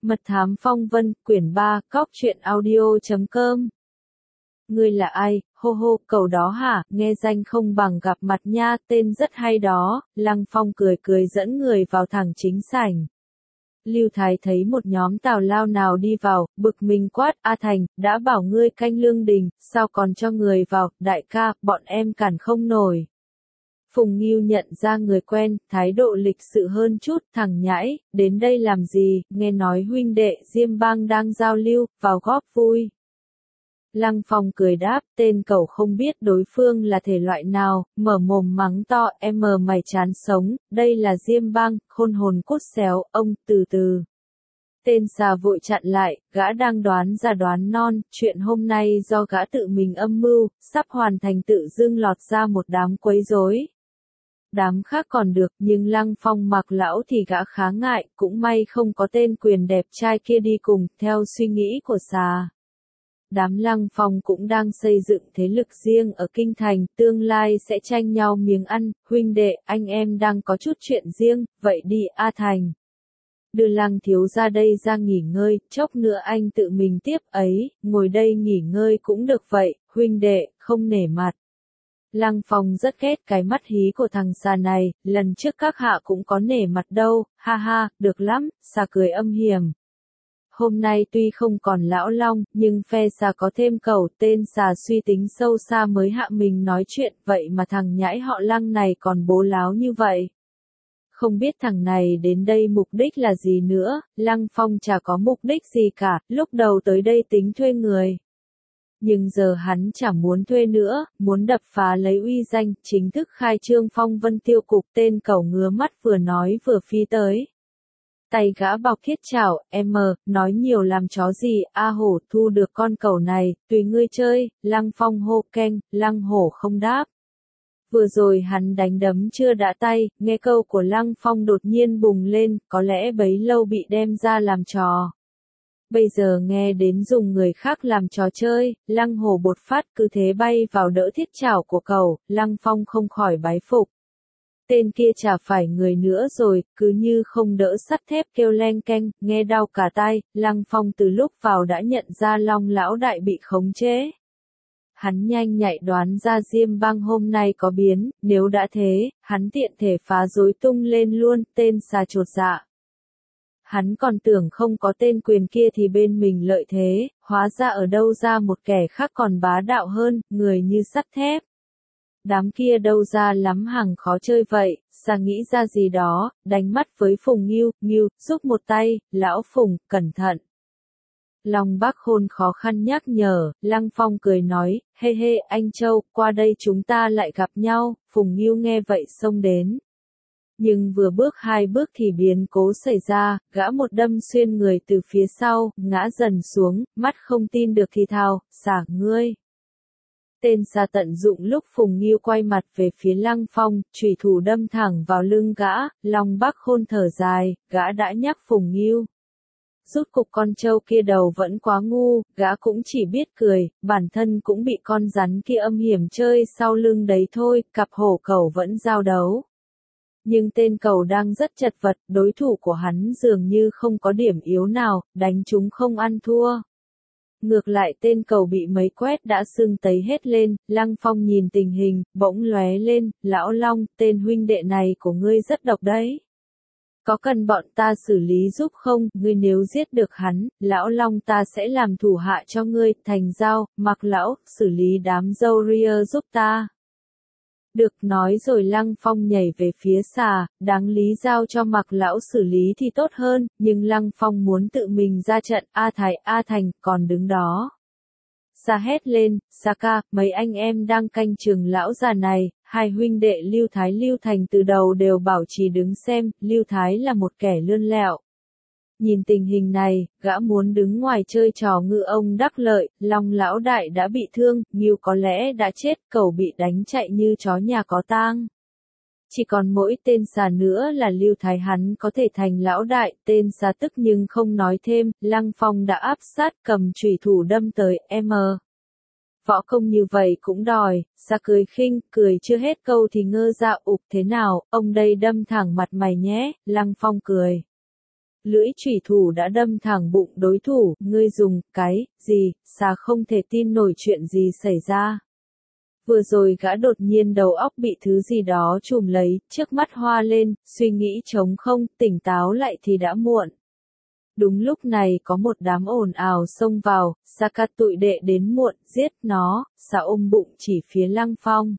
Mật thám phong vân, quyển 3, cóc truyện audio.com. Ngươi là ai, hô hô, cậu đó hả, nghe danh không bằng gặp mặt nha, tên rất hay đó. Lăng Phong cười cười dẫn người vào thẳng chính sảnh. Lưu Thái thấy một nhóm tào lao nào đi vào, bực mình quát, A Thành, đã bảo ngươi canh lương đình, sao còn cho người vào, đại ca, bọn em cản không nổi. Phùng Ngưu nhận ra người quen, thái độ lịch sự hơn chút, thằng nhãi, đến đây làm gì, nghe nói huynh đệ Diêm Bang đang giao lưu, vào góp vui. Lăng Phong cười đáp, tên cậu không biết đối phương là thể loại nào, mở mồm mắng to, em mày chán sống, đây là Diêm Bang, khôn hồn cốt xéo, ông, từ từ. Tên xà vội chặn lại, gã đang đoán ra đoán non, chuyện hôm nay do gã tự mình âm mưu, sắp hoàn thành tự dưng lọt ra một đám quấy rối. Đám khác còn được, nhưng Lăng Phong mặc lão thì gã khá ngại, cũng may không có tên quyền đẹp trai kia đi cùng, theo suy nghĩ của xà. Đám Lăng Phong cũng đang xây dựng thế lực riêng ở Kinh Thành, tương lai sẽ tranh nhau miếng ăn, huynh đệ, anh em đang có chút chuyện riêng, vậy đi A Thành. Đưa Lăng thiếu ra đây ra nghỉ ngơi, chốc nữa anh tự mình tiếp ấy, ngồi đây nghỉ ngơi cũng được vậy, huynh đệ, không nể mặt. Lăng Phong rất ghét cái mắt hí của thằng xà này, lần trước các hạ cũng có nể mặt đâu, ha ha, được lắm, xà cười âm hiểm. Hôm nay tuy không còn lão long, nhưng phe xà có thêm cẩu, tên xà suy tính sâu xa mới hạ mình nói chuyện, vậy mà thằng nhãi họ Lăng này còn bố láo như vậy. Không biết thằng này đến đây mục đích là gì nữa, Lăng Phong chả có mục đích gì cả, lúc đầu tới đây tính thuê người. Nhưng giờ hắn chẳng muốn thuê nữa, muốn đập phá lấy uy danh, chính thức khai trương Phong Vân Tiêu Cục, tên cẩu ngứa mắt vừa nói vừa phi tới. Tay gã bọc thiết chảo, nói nhiều làm chó gì, A Hổ thu được con cẩu này, tùy ngươi chơi, Lăng Phong hô keng, Lăng Hổ không đáp. Vừa rồi hắn đánh đấm chưa đã tay, nghe câu của Lăng Phong đột nhiên bùng lên, có lẽ bấy lâu bị đem ra làm trò. Bây giờ nghe đến dùng người khác làm trò chơi, Lăng Hổ bột phát cứ thế bay vào đỡ thiết chảo của cậu, Lăng Phong không khỏi bái phục. Tên kia chả phải người nữa rồi, cứ như không đỡ sắt thép kêu leng keng, nghe đau cả tai, Lăng Phong từ lúc vào đã nhận ra Long lão đại bị khống chế. Hắn nhanh nhạy đoán ra Diêm Bang hôm nay có biến, nếu đã thế, hắn tiện thể phá rối tung lên luôn, tên xà chột dạ. Hắn còn tưởng không có tên quyền kia thì bên mình lợi thế, hóa ra ở đâu ra một kẻ khác còn bá đạo hơn, người như sắt thép. Đám kia đâu ra lắm hàng khó chơi vậy, xà nghĩ ra gì đó, đánh mắt với Phùng Ngưu, giúp một tay, lão Phùng, cẩn thận. Long Bác Khôn khó khăn nhắc nhở, Lăng Phong cười nói, hê anh Châu, qua đây chúng ta lại gặp nhau, Phùng Ngưu nghe vậy xông đến. Nhưng vừa bước hai bước thì biến cố xảy ra, gã một đâm xuyên người từ phía sau, ngã dần xuống, mắt không tin được thì thào, xả ngươi. Tên xà tận dụng lúc Phùng Ngưu quay mặt về phía Lăng Phong, chủy thủ đâm thẳng vào lưng gã, Long Bác Khôn thở dài, gã đã nhắc Phùng Ngưu. Rút cục con trâu kia đầu vẫn quá ngu, gã cũng chỉ biết cười, bản thân cũng bị con rắn kia âm hiểm chơi sau lưng đấy thôi, cặp hổ cẩu vẫn giao đấu. Nhưng tên cẩu đang rất chật vật, đối thủ của hắn dường như không có điểm yếu nào, đánh chúng không ăn thua. Ngược lại tên cẩu bị mấy quét đã sưng tấy hết lên, Lăng Phong nhìn tình hình, bỗng lóe lên, lão Long, tên huynh đệ này của ngươi rất độc đấy. Có cần bọn ta xử lý giúp không, ngươi nếu giết được hắn, lão Long ta sẽ làm thủ hạ cho ngươi, thành giao, mặc lão, xử lý đám dâu ria giúp ta. Được nói rồi Lăng Phong nhảy về phía xà, đáng lý giao cho mặc lão xử lý thì tốt hơn, nhưng Lăng Phong muốn tự mình ra trận, A Thành, còn đứng đó. Xà hét lên, xà ca, mấy anh em đang canh chừng lão già này, hai huynh đệ Lưu Thái Lưu Thành từ đầu đều bảo trì đứng xem, Lưu Thái là một kẻ lươn lẹo. Nhìn tình hình này, gã muốn đứng ngoài chơi trò ngư ông đắc lợi, Long lão đại đã bị thương, Ngưu có lẽ đã chết, cẩu bị đánh chạy như chó nhà có tang. Chỉ còn mỗi tên xà nữa là Lưu Thái hắn có thể thành lão đại, tên xà tức nhưng không nói thêm, Lăng Phong đã áp sát cầm chủy thủ đâm tới, Võ công như vậy cũng đòi, xà cười khinh, cười chưa hết câu thì ngơ ra ục thế nào, ông đây đâm thẳng mặt mày nhé, Lăng Phong cười. lưỡi chủy thủ đã đâm thẳng bụng đối thủ, ngươi dùng cái gì? Xà không thể tin nổi chuyện gì xảy ra. Vừa rồi gã đột nhiên đầu óc bị thứ gì đó trùm lấy, trước mắt hoa lên, suy nghĩ trống không, tỉnh táo lại thì đã muộn. Đúng lúc này có một đám ồn ào xông vào, Saka tụi đệ đến muộn, giết nó, xà ôm bụng chỉ phía Lăng Phong.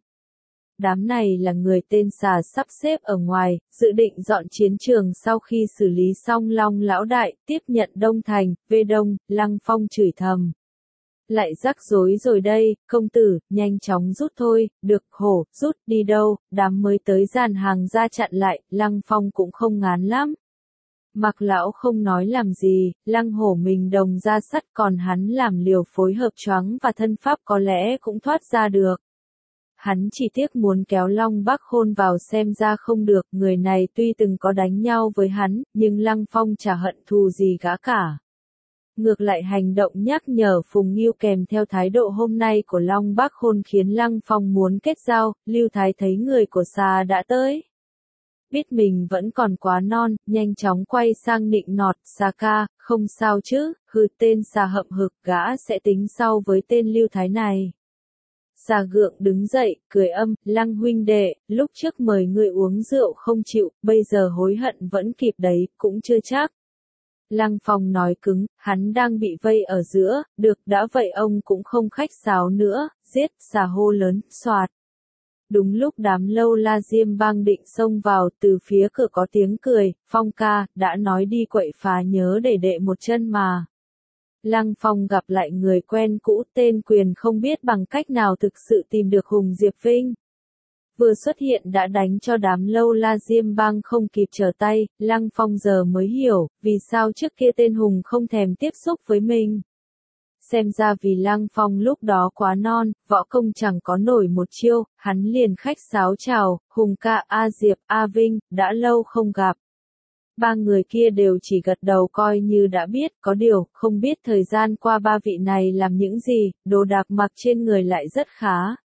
Đám này là người tên xà sắp xếp ở ngoài, dự định dọn chiến trường sau khi xử lý xong Long lão đại, tiếp nhận Đông Thành, về Đông, Lăng Phong chửi thầm. Lại rắc rối rồi đây, công tử, nhanh chóng rút thôi, được hổ, rút đi đâu, đám mới tới dàn hàng ra chặn lại, Lăng Phong cũng không ngán lắm. Mặc lão không nói làm gì, Lăng hổ mình đồng ra sắt còn hắn làm liều phối hợp choáng và thân pháp có lẽ cũng thoát ra được. Hắn chỉ tiếc muốn kéo Long Bắc Khôn vào xem ra không được, người này tuy từng có đánh nhau với hắn, nhưng Lăng Phong chả hận thù gì gã cả. Ngược lại hành động nhắc nhở Phùng Nghiêu kèm theo thái độ hôm nay của Long Bắc Khôn khiến Lăng Phong muốn kết giao, Lưu Thái thấy người của xà đã tới. Biết mình vẫn còn quá non, nhanh chóng quay sang nịnh nọt, xà ca, không sao chứ, hừ tên xà hậm hực gã sẽ tính sau với tên Lưu Thái này. Xà gượng đứng dậy, cười âm, Lăng huynh đệ, lúc trước mời ngươi uống rượu không chịu, bây giờ hối hận vẫn kịp đấy, cũng chưa chắc. Lăng Phong nói cứng, hắn đang bị vây ở giữa, được đã vậy ông cũng không khách sáo nữa, giết, xà hô lớn, soạt. Đúng lúc đám lâu la diêm bang định xông vào, từ phía cửa có tiếng cười, Phong ca, đã nói đi quậy phá nhớ để đệ một chân mà. Lăng Phong gặp lại người quen cũ tên Quyền không biết bằng cách nào thực sự tìm được Hùng Diệp Vinh. Vừa xuất hiện đã đánh cho đám lâu la diêm bang không kịp trở tay, Lăng Phong giờ mới hiểu, vì sao trước kia tên Hùng không thèm tiếp xúc với mình. Xem ra vì Lăng Phong lúc đó quá non, võ công chẳng có nổi một chiêu, hắn liền khách sáo chào, Hùng ca A Diệp, A Vinh, đã lâu không gặp. Ba người kia đều chỉ gật đầu coi như đã biết, có điều, không biết thời gian qua ba vị này làm những gì, đồ đạc mặc trên người lại rất khá.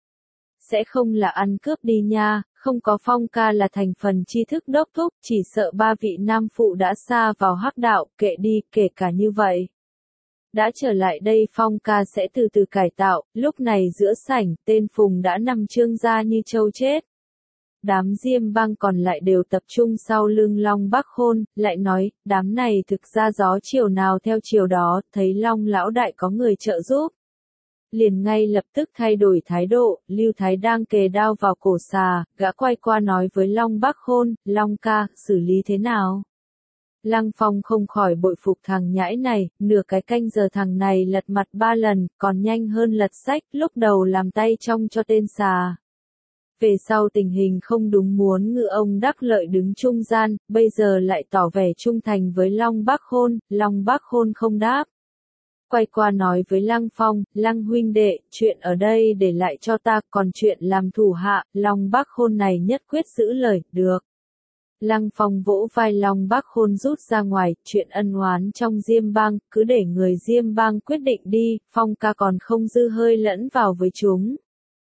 Sẽ không là ăn cướp đi nha, không có Phong ca là thành phần tri thức đốc thúc, chỉ sợ ba vị nam phụ đã sa vào hắc đạo, kệ đi, kể cả như vậy. Đã trở lại đây Phong ca sẽ từ từ cải tạo, lúc này giữa sảnh, tên Phùng đã nằm trương ra như trâu chết. Đám diêm bang còn lại đều tập trung sau lưng Long Bắc Khôn, lại nói, đám này thực ra gió chiều nào theo chiều đó, thấy Long lão đại có người trợ giúp. Liền ngay lập tức thay đổi thái độ, Lưu Thái đang kề đao vào cổ xà, gã quay qua nói với Long Bắc Khôn, Long ca, xử lý thế nào? Lăng Phong không khỏi bội phục thằng nhãi này, nửa cái canh giờ thằng này lật mặt 3 lần, còn nhanh hơn lật sách, lúc đầu làm tay trong cho tên xà. Về sau tình hình không đúng muốn ngự ông đắc lợi đứng trung gian, bây giờ lại tỏ vẻ trung thành với Long Bắc Khôn không đáp. Quay qua nói với Lăng Phong, Lăng huynh đệ, chuyện ở đây để lại cho ta, còn chuyện làm thủ hạ, Long Bắc Khôn này nhất quyết giữ lời, được. Lăng Phong vỗ vai Long Bắc Khôn rút ra ngoài, chuyện ân oán trong Diêm Bang, cứ để người Diêm Bang quyết định đi, Phong ca còn không dư hơi lẫn vào với chúng.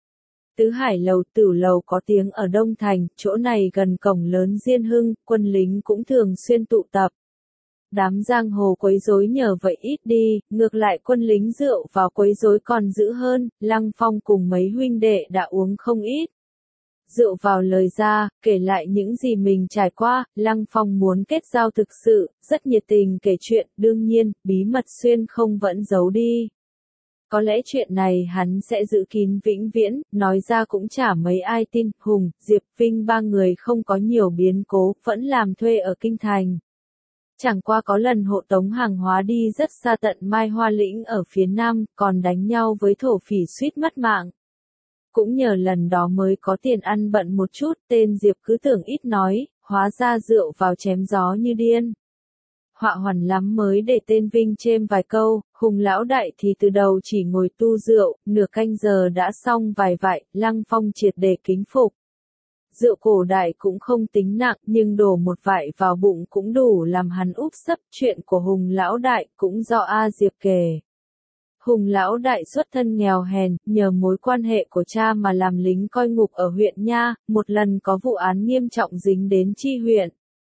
Tứ Hải lầu Tử lầu có tiếng ở Đông Thành, chỗ này gần cổng lớn Diên Hưng, quân lính cũng thường xuyên tụ tập. Đám giang hồ quấy rối nhờ vậy ít đi, ngược lại quân lính rượu vào quấy rối còn dữ hơn, Lăng Phong cùng mấy huynh đệ đã uống không ít. Rượu vào lời ra, kể lại những gì mình trải qua, Lăng Phong muốn kết giao thực sự, rất nhiệt tình kể chuyện, đương nhiên, bí mật xuyên không vẫn giấu đi. Có lẽ chuyện này hắn sẽ giữ kín vĩnh viễn, nói ra cũng chả mấy ai tin, Hùng, Diệp, Vinh ba người không có nhiều biến cố, vẫn làm thuê ở Kinh Thành. Chẳng qua có lần hộ tống hàng hóa đi rất xa tận Mai Hoa Lĩnh ở phía Nam, còn đánh nhau với thổ phỉ suýt mất mạng. Cũng nhờ lần đó mới có tiền ăn bận một chút, tên Diệp cứ tưởng ít nói, hóa ra rượu vào chém gió như điên. Họa hoàn lắm mới để tên Vinh chêm vài câu, Hùng lão đại thì từ đầu chỉ ngồi tu rượu, nửa canh giờ đã xong vài vại, Lăng Phong triệt để kính phục. Rượu cổ đại cũng không tính nặng, nhưng đổ một vại vào bụng cũng đủ làm hắn úp sấp, chuyện của Hùng lão đại cũng do A Diệp kể. Hùng lão đại xuất thân nghèo hèn, nhờ mối quan hệ của cha mà làm lính coi ngục ở huyện Nha, một lần có vụ án nghiêm trọng dính đến Chi huyện.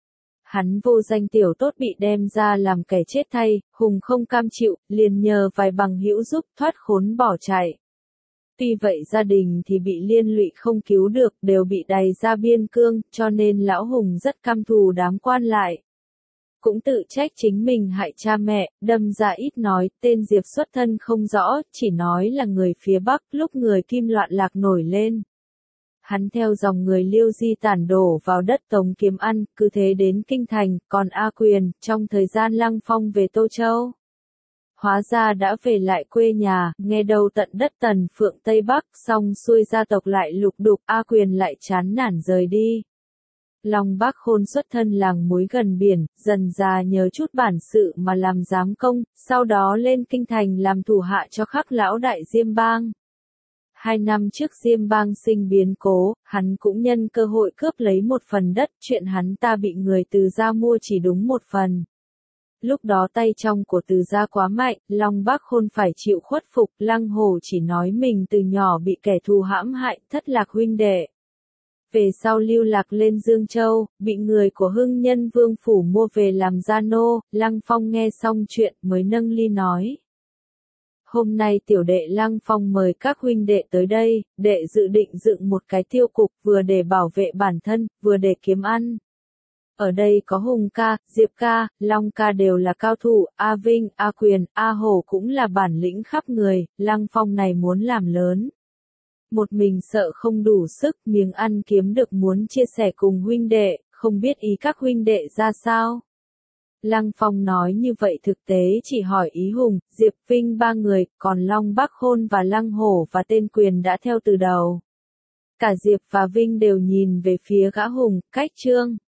Hắn vô danh tiểu tốt bị đem ra làm kẻ chết thay, Hùng không cam chịu, liền nhờ vài bằng hữu giúp thoát khốn bỏ chạy. Tuy vậy gia đình thì bị liên lụy không cứu được, đều bị đày ra biên cương, cho nên lão Hùng rất căm thù đám quan lại. Cũng tự trách chính mình hại cha mẹ, đâm ra ít nói, tên Diệp xuất thân không rõ, chỉ nói là người phía Bắc, lúc người Kim loạn lạc nổi lên. Hắn theo dòng người Liêu Di tản đổ vào đất Tống kiếm ăn, cứ thế đến Kinh Thành, còn A Quyền, trong thời gian Lăng Phong về Tô Châu. Hóa ra đã về lại quê nhà, nghe đầu tận đất Tần Phượng Tây Bắc, xong xuôi gia tộc lại lục đục, A Quyền lại chán nản rời đi. Long Bác Khôn xuất thân làng muối gần biển, dần già nhờ chút bản sự mà làm giám công, sau đó lên Kinh Thành làm thủ hạ cho Khắc lão đại Diêm Bang. 2 năm trước Diêm Bang sinh biến cố, hắn cũng nhân cơ hội cướp lấy một phần đất, chuyện hắn ta bị người Từ gia mua chỉ đúng một phần. Lúc đó tay trong của Từ gia quá mạnh, Long Bác Khôn phải chịu khuất phục, Lăng Hổ chỉ nói mình từ nhỏ bị kẻ thù hãm hại, thất lạc huynh đệ. Về sau lưu lạc lên Dương Châu, bị người của Hưng Nhân Vương Phủ mua về làm gia nô, Lăng Phong nghe xong chuyện mới nâng ly nói. Hôm nay tiểu đệ Lăng Phong mời các huynh đệ tới đây, đệ dự định dựng một cái tiêu cục vừa để bảo vệ bản thân, vừa để kiếm ăn. Ở đây có Hùng ca, Diệp ca, Long ca đều là cao thủ, A Vinh, A Quyền, A Hổ cũng là bản lĩnh khắp người, Lăng Phong này muốn làm lớn. Một mình sợ không đủ sức, miếng ăn kiếm được muốn chia sẻ cùng huynh đệ, không biết ý các huynh đệ ra sao. Lăng Phong nói như vậy thực tế chỉ hỏi ý Hùng, Diệp Vinh 3 người, còn Long Bác Khôn và Lăng Hổ và tên Quyền đã theo từ đầu. Cả Diệp và Vinh đều nhìn về phía gã Hùng, cách Trương.